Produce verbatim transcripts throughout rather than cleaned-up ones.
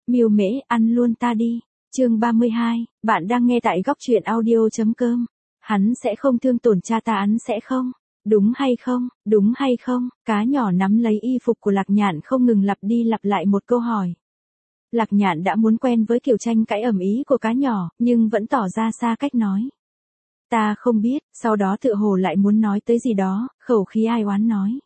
Miêu Mễ, ăn luôn ta đi. Chương ba mươi hai, bạn đang nghe tại góc truyện audio chấm com. Hắn sẽ không thương tổn cha ta, hắn sẽ không. Đúng hay không, đúng hay không? Cá nhỏ nắm lấy y phục của Lạc Nhạn không ngừng lặp đi lặp lại một câu hỏi. Lạc Nhạn đã muốn quen với kiểu tranh cãi ầm ĩ của cá nhỏ, nhưng vẫn tỏ ra xa cách nói. Ta không biết, sau đó tựa hồ lại muốn nói tới gì đó, khẩu khí ai oán nói.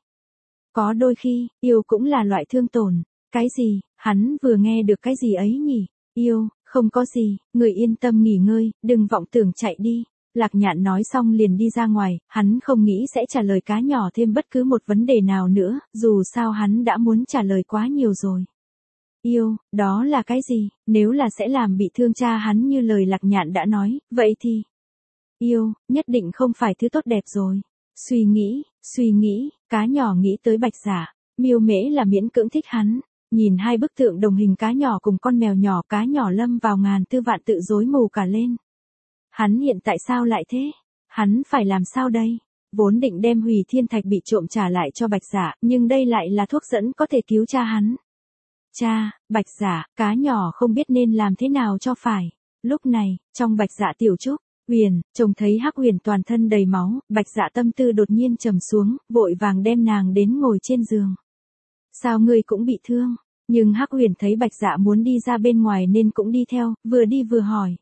Có đôi khi, yêu cũng là loại thương tổn. Cái gì, hắn vừa nghe được cái gì ấy nhỉ? Yêu, không có gì, người yên tâm nghỉ ngơi, đừng vọng tưởng chạy đi. Lạc Nhạn nói xong liền đi ra ngoài, hắn không nghĩ sẽ trả lời cá nhỏ thêm bất cứ một vấn đề nào nữa, dù sao hắn đã muốn trả lời quá nhiều rồi. Yêu, đó là cái gì? Nếu là sẽ làm bị thương cha hắn như lời Lạc Nhạn đã nói, vậy thì... Yêu, nhất định không phải thứ tốt đẹp rồi. Suy nghĩ, suy nghĩ, cá nhỏ nghĩ tới Bạch Dạ. Miêu Mễ là miễn cưỡng thích hắn. Nhìn hai bức tượng đồng hình cá nhỏ cùng con mèo nhỏ, cá nhỏ lâm vào ngàn tư vạn tự rối mù cả lên. Hắn hiện tại sao lại thế? Hắn phải làm sao đây? Vốn định đem Hủy Thiên Thạch bị trộm trả lại cho Bạch Dạ, nhưng đây lại là thuốc dẫn có thể cứu cha hắn. Cha, Bạch Dạ, cá nhỏ không biết nên làm thế nào cho phải. Lúc này, trong Bạch Dạ tiểu trúc, Huyền, trông thấy Hắc Huyền toàn thân đầy máu, Bạch Dạ tâm tư đột nhiên trầm xuống, vội vàng đem nàng đến ngồi trên giường. Sao ngươi cũng bị thương? Nhưng Hắc Huyền thấy Bạch Dạ muốn đi ra bên ngoài nên cũng đi theo, vừa đi vừa hỏi.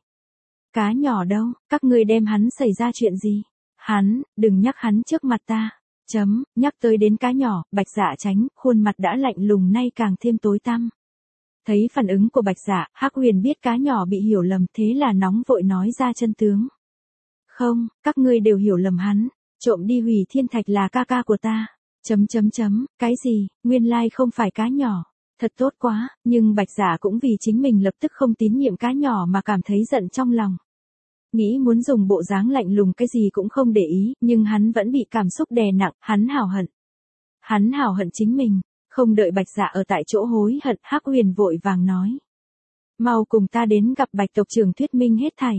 Cá nhỏ đâu, các ngươi đem hắn xảy ra chuyện gì? Hắn, đừng nhắc hắn trước mặt ta. Chấm, nhắc tới đến cá nhỏ, Bạch Dạ tránh, khuôn mặt đã lạnh lùng nay càng thêm tối tăm. Thấy phản ứng của Bạch Dạ, Hắc Huyền biết cá nhỏ bị hiểu lầm, thế là nóng vội nói ra chân tướng. Không, các ngươi đều hiểu lầm hắn, trộm đi Hủy Thiên Thạch là ca ca của ta. Chấm chấm chấm, cái gì, nguyên lai không phải cá nhỏ. Thật tốt quá, nhưng Bạch Dạ cũng vì chính mình lập tức không tín nhiệm cá nhỏ mà cảm thấy giận trong lòng. Nghĩ muốn dùng bộ dáng lạnh lùng cái gì cũng không để ý, nhưng hắn vẫn bị cảm xúc đè nặng, hắn hào hận. Hắn hào hận chính mình, không đợi Bạch Dạ ở tại chỗ hối hận, Hắc Huyền vội vàng nói. Mau cùng ta đến gặp Bạch tộc trưởng thuyết minh hết thảy.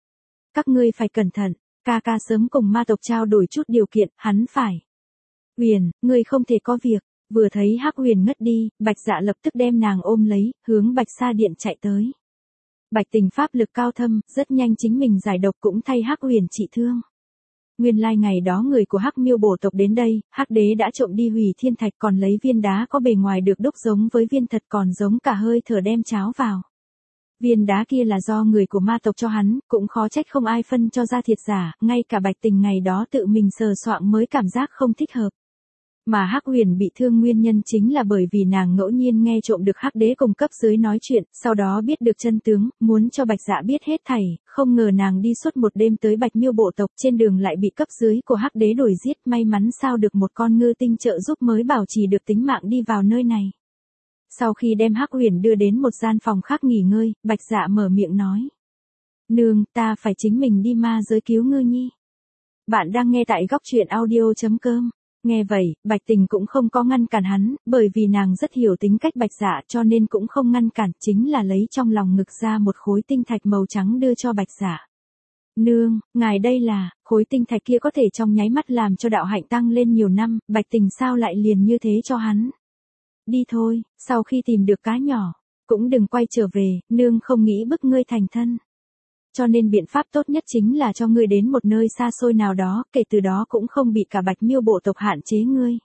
Các ngươi phải cẩn thận, ca ca sớm cùng ma tộc trao đổi chút điều kiện, hắn phải. Huyền, ngươi không thể có việc. Vừa thấy Hắc Huyền ngất đi, Bạch Dạ lập tức đem nàng ôm lấy, hướng Bạch Sa Điện chạy tới. Bạch Tình pháp lực cao thâm, rất nhanh chính mình giải độc cũng thay Hắc Huyền trị thương. Nguyên lai ngày đó người của Hắc Miêu Bổ tộc đến đây, Hắc Đế đã trộm đi Hủy Thiên Thạch, còn lấy viên đá có bề ngoài được đúc giống với viên thật, còn giống cả hơi thở đem cháo vào. Viên đá kia là do người của ma tộc cho hắn, cũng khó trách không ai phân cho ra thiệt giả, ngay cả Bạch Tình ngày đó tự mình sờ soạng mới cảm giác không thích hợp. Mà Hắc Huyền bị thương nguyên nhân chính là bởi vì nàng ngẫu nhiên nghe trộm được Hắc Đế cùng cấp dưới nói chuyện, sau đó biết được chân tướng, muốn cho Bạch Dạ biết hết thảy, không ngờ nàng đi suốt một đêm tới Bạch Miêu Bộ tộc, trên đường lại bị cấp dưới của Hắc Đế đuổi giết, may mắn sao được một con ngư tinh trợ giúp mới bảo trì được tính mạng đi vào nơi này. Sau khi đem Hắc Huyền đưa đến một gian phòng khác nghỉ ngơi, Bạch Dạ mở miệng nói. Nương, ta phải chính mình đi ma giới cứu ngư nhi. Bạn đang nghe tại góc truyện audio chấm com. Nghe vậy, Bạch Tình cũng không có ngăn cản hắn, bởi vì nàng rất hiểu tính cách Bạch Dạ cho nên cũng không ngăn cản, chính là lấy trong lòng ngực ra một khối tinh thạch màu trắng đưa cho Bạch Dạ. Nương, ngài đây là, khối tinh thạch kia có thể trong nháy mắt làm cho đạo hạnh tăng lên nhiều năm, Bạch Tình sao lại liền như thế cho hắn. Đi thôi, sau khi tìm được cá nhỏ, cũng đừng quay trở về, nương không nghĩ bức ngươi thành thân. Cho nên biện pháp tốt nhất chính là cho ngươi đến một nơi xa xôi nào đó, kể từ đó cũng không bị cả Bạch Miêu Bộ tộc hạn chế ngươi.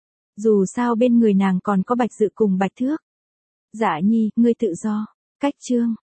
Dù sao bên người nàng còn có Bạch Dự cùng Bạch Thước. Dạ nhi, ngươi tự do. Cách chương.